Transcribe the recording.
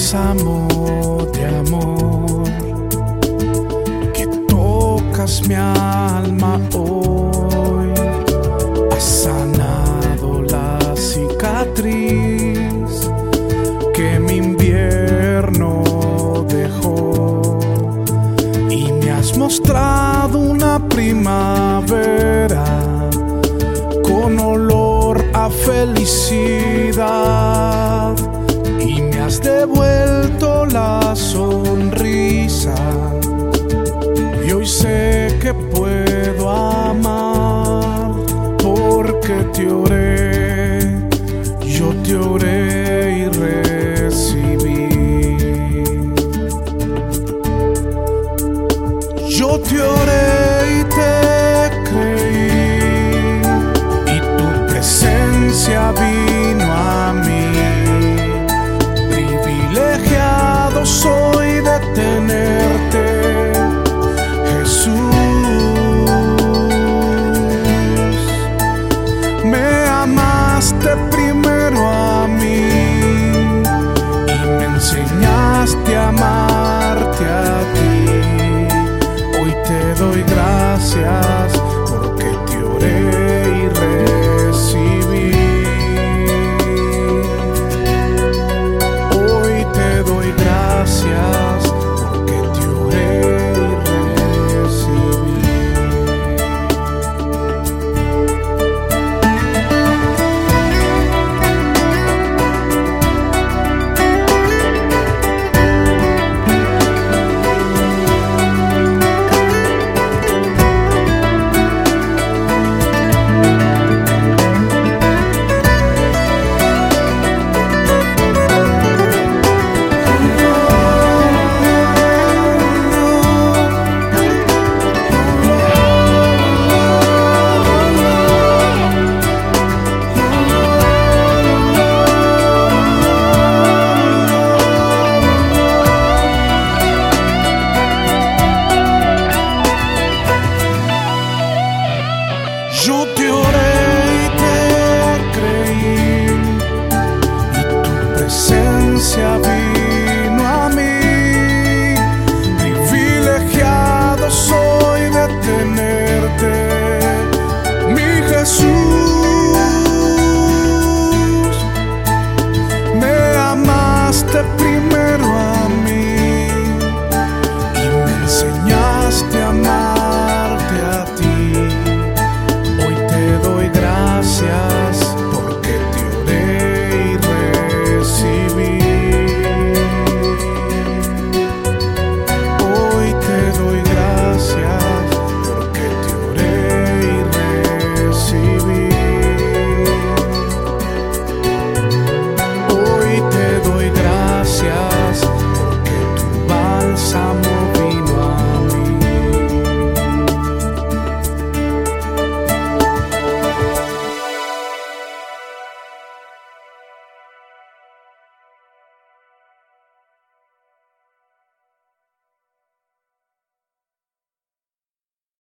bálsamo de amor que tocas mi alma hoy. Has sanado la cicatriz que mi invierno dejó y me has mostrado una primavera con olor a felicidad y me has devuelto la sonrisa y hoy sé que puedo amar porque te oré, yo te oré y recibí. Yo te oré y te creí y tu presencia vino a mí. Privilegiado soy de tenerte, Jesús. Me amaste primero a mí y me enseñaste a amarte a ti. Hoy te doy gracias porque te oré y recibí. Hoy te doy gracias porque te oré y recibí. Yo te oré y te creí y tu presencia vino a mí. Privilegiado soy de tenerte, mi Jesús. Me amaste primero